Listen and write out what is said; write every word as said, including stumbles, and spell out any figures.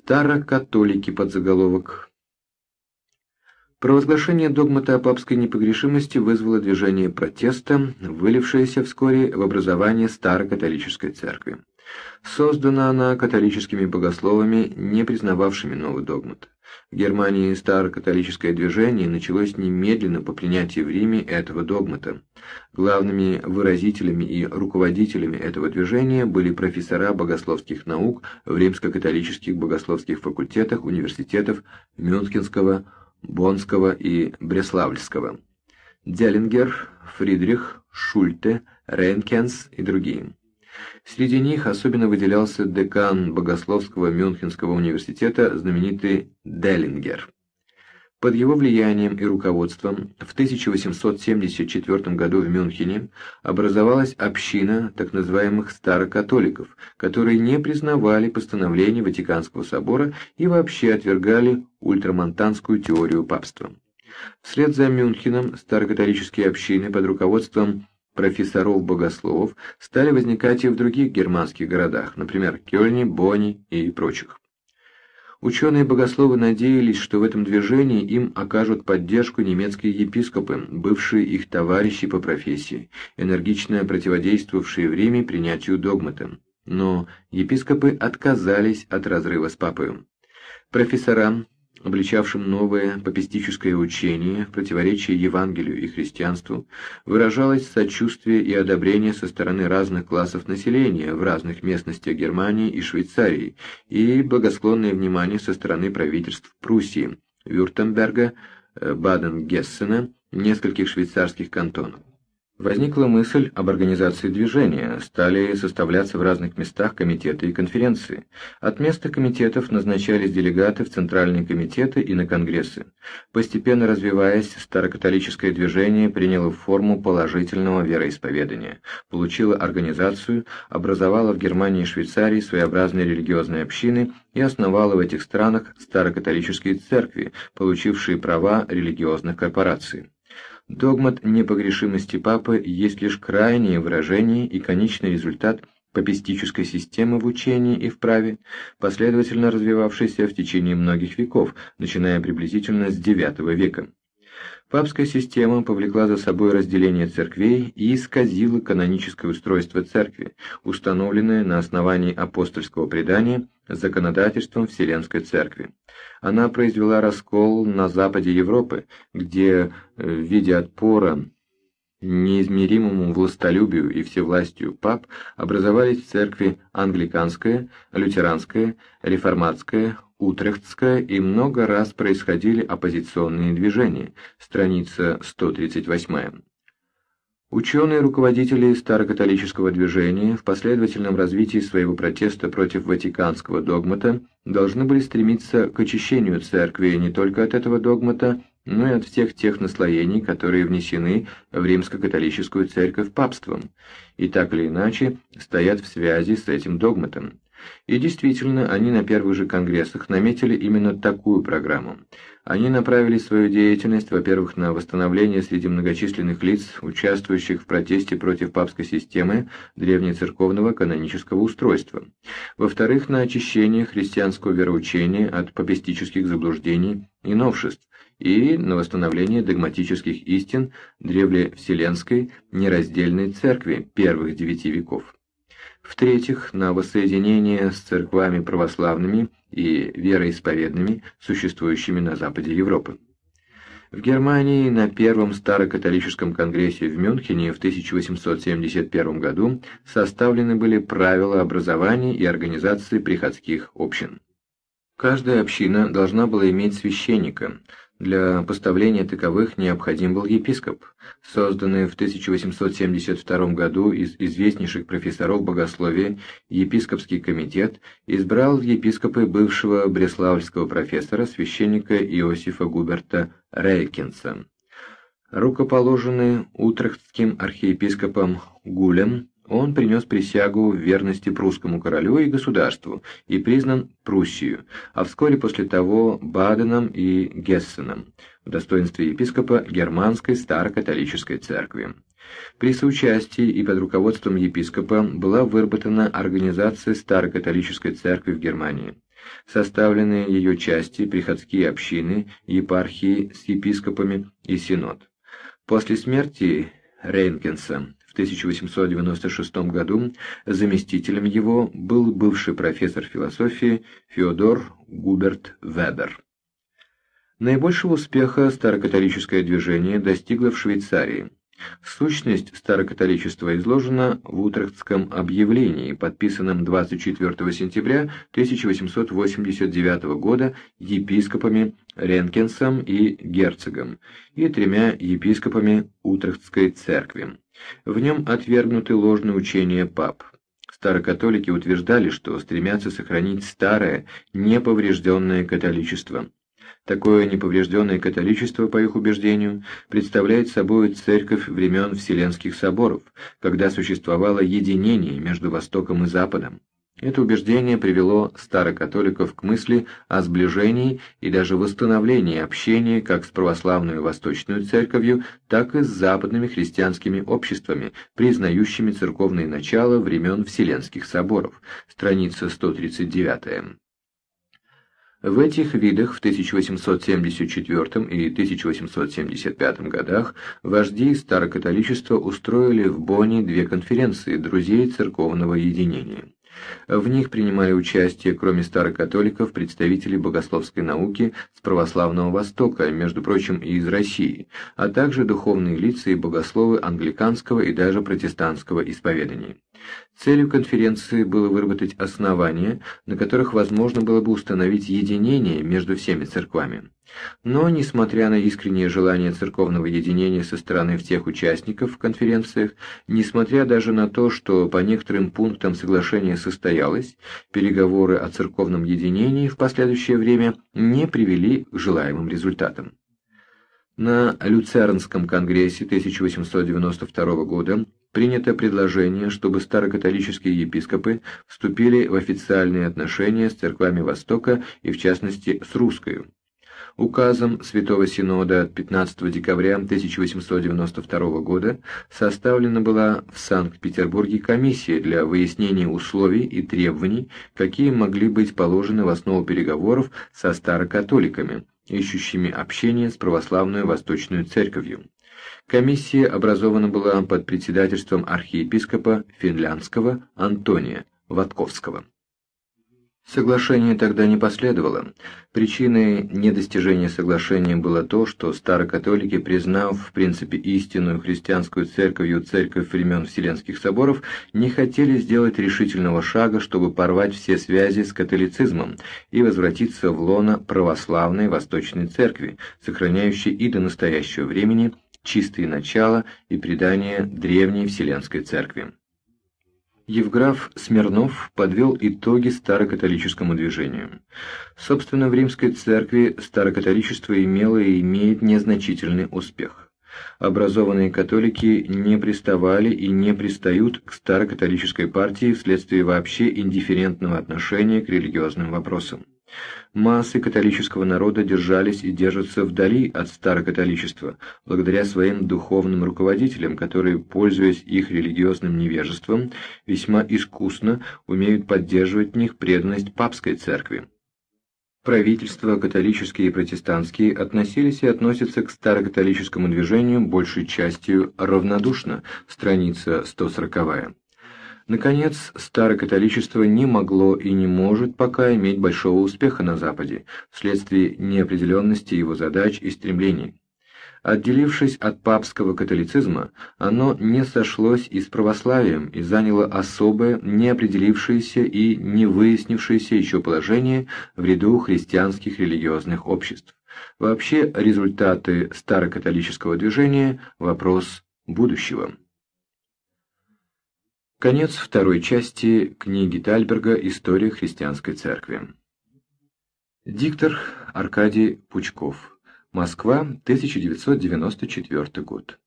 Старокатолики подзаголовок. Провозглашение догмата о папской непогрешимости вызвало движение протеста, вылившееся вскоре в образование Старокатолической церкви. Создана она католическими богословами, не признававшими новый догмат. В Германии старокатолическое движение началось немедленно по принятии в Риме этого догмата. Главными выразителями и руководителями этого движения были профессора богословских наук в римско-католических богословских факультетах университетов Мюнхенского, Боннского и Бреславского, Деллингер, Фридрих, Шульте, Рейнкенс и другие. Среди них особенно выделялся декан Богословского Мюнхенского университета, знаменитый Деллингер. Под его влиянием и руководством в тысяча восемьсот семьдесят четвёртом году в Мюнхене образовалась община так называемых старокатоликов, которые не признавали постановления Ватиканского собора и вообще отвергали ультрамонтанскую теорию папства. Вслед за Мюнхеном старокатолические общины под руководством профессоров-богословов стали возникать и в других германских городах, например, Кёльне, Бонне и прочих. Ученые-богословы надеялись, что в этом движении им окажут поддержку немецкие епископы, бывшие их товарищи по профессии, энергично противодействовавшие в Риме принятию догмата. Но епископы отказались от разрыва с папой. Профессорам, обличавшим новое папистическое учение в противоречии Евангелию и христианству, выражалось сочувствие и одобрение со стороны разных классов населения в разных местностях Германии и Швейцарии и благосклонное внимание со стороны правительств Пруссии, Вюртемберга, Баден-Гессена, нескольких швейцарских кантонов. Возникла мысль об организации движения, стали составляться в разных местах комитеты и конференции. От местных комитетов назначались делегаты в центральные комитеты и на конгрессы. Постепенно развиваясь, старокатолическое движение приняло форму положительного вероисповедания, получило организацию, образовало в Германии и Швейцарии своеобразные религиозные общины и основало в этих странах старокатолические церкви, получившие права религиозных корпораций. Догмат непогрешимости Папы есть лишь крайнее выражение и конечный результат папистической системы в учении и в праве, последовательно развивавшейся в течение многих веков, начиная приблизительно с девятого века. Папская система повлекла за собой разделение церквей и исказила каноническое устройство церкви, установленное на основании апостольского предания законодательством Вселенской Церкви. Она произвела раскол на западе Европы, где в виде отпора неизмеримому властолюбию и всевластию пап образовались церкви англиканская, лютеранская, реформатская, утрехтская, и много раз происходили оппозиционные движения. Страница сто тридцать восемь. Ученые-руководители старокатолического движения в последовательном развитии своего протеста против ватиканского догмата должны были стремиться к очищению церкви не только от этого догмата, но и от всех тех наслоений, которые внесены в римско-католическую церковь папством, и так или иначе стоят в связи с этим догматом. И действительно, они на первых же конгрессах наметили именно такую программу. Они направили свою деятельность, во-первых, на восстановление среди многочисленных лиц, участвующих в протесте против папской системы древнецерковного канонического устройства, во-вторых, на очищение христианского вероучения от папистических заблуждений и новшеств, и на восстановление догматических истин древлевселенской нераздельной церкви первых девяти веков. В-третьих, на воссоединение с церквами православными и вероисповедными, существующими на западе Европы. В Германии на Первом Старокатолическом конгрессе в Мюнхене в тысяча восемьсот семьдесят первом году составлены были правила образования и организации приходских общин. Каждая община должна была иметь священника. Для поставления таковых необходим был епископ. Созданный в тысяча восемьсот семьдесят втором году из известнейших профессоров богословия епископский комитет избрал в епископы бывшего бреславского профессора священника Иосифа Губерта Рейкенса. Рукоположенный утрехтским архиепископом Гулем, он принес присягу в верности прусскому королю и государству и признан Пруссию, а вскоре после того Баденом и Гессеном в достоинстве епископа Германской Старокатолической Церкви. При соучастии и под руководством епископа была выработана организация Старокатолической Церкви в Германии. составленные ее части, приходские общины, епархии с епископами и синод. После смерти Рейнкенса в тысяча восемьсот девяносто шестом году заместителем его был бывший профессор философии Феодор Губерт Вебер. Наибольшего успеха старокатолическое движение достигло в Швейцарии. Сущность старокатоличества изложена в Утрехтском объявлении, подписанном двадцать четвёртого сентября тысяча восемьсот восемьдесят девятого года епископами Рейнкенсом и Герцогом и тремя епископами Утрехтской церкви. В нем отвергнуты ложные учения пап. Старокатолики утверждали, что стремятся сохранить старое, неповрежденное католичество. Такое неповрежденное католичество, по их убеждению, представляет собой церковь времен Вселенских соборов, когда существовало единение между Востоком и Западом. Это убеждение привело старокатоликов к мысли о сближении и даже восстановлении общения как с православной Восточной Церковью, так и с западными христианскими обществами, признающими церковные начала времен Вселенских соборов. Страница сто тридцать девять. В этих видах в тысяча восемьсот семьдесят четвёртом и тысяча восемьсот семьдесят пятом годах вожди старокатоличества устроили в Бонне две конференции друзей церковного единения. В них принимали участие, кроме старокатоликов, представители богословской науки с православного Востока, между прочим, и из России, а также духовные лица и богословы англиканского и даже протестантского исповедания. Целью конференции было выработать основания, на которых возможно было бы установить единение между всеми церквами. Но, несмотря на искреннее желание церковного единения со стороны всех участников в конференциях, несмотря даже на то, что по некоторым пунктам соглашение состоялось, переговоры о церковном единении в последующее время не привели к желаемым результатам. На Люцернском конгрессе тысяча восемьсот девяносто второго года принято предложение, чтобы старокатолические епископы вступили в официальные отношения с церквами Востока и, в частности, с русской. Указом Святого Синода от пятнадцатого декабря тысяча восемьсот девяносто второго года составлена была в Санкт-Петербурге комиссия для выяснения условий и требований, какие могли быть положены в основу переговоров со старокатоликами, ищущими общение с православной Восточной Церковью. Комиссия образована была под председательством архиепископа Финляндского Антония Ватковского. Соглашение тогда не последовало. Причиной недостижения соглашения было то, что старокатолики, признав в принципе истинную христианскую церковью церковь времен Вселенских соборов, не хотели сделать решительного шага, чтобы порвать все связи с католицизмом и возвратиться в лоно православной Восточной Церкви, сохраняющей и до настоящего времени чистые начала и предания древней Вселенской Церкви. Евграф Смирнов подвел итоги старокатолическому движению. Собственно, в Римской Церкви старокатоличество имело и имеет незначительный успех. Образованные католики не приставали и не пристают к старокатолической партии вследствие вообще индифферентного отношения к религиозным вопросам. Массы католического народа держались и держатся вдали от старокатоличества, благодаря своим духовным руководителям, которые, пользуясь их религиозным невежеством, весьма искусно умеют поддерживать в них преданность папской церкви. Правительства, католические и протестантские, относились и относятся к старокатолическому движению большей частью равнодушно, страница сто сороковая. Наконец, старокатоличество не могло и не может пока иметь большого успеха на Западе, вследствие неопределенности его задач и стремлений. Отделившись от папского католицизма, оно не сошлось и с православием и заняло особое, неопределившееся и не выяснившееся еще положение в ряду христианских религиозных обществ. Вообще, результаты старокатолического движения – вопрос будущего. Конец второй части книги Тальберга «История христианской церкви». Диктор Аркадий Пучков. Москва, тысяча девятьсот девяносто четвёртый год.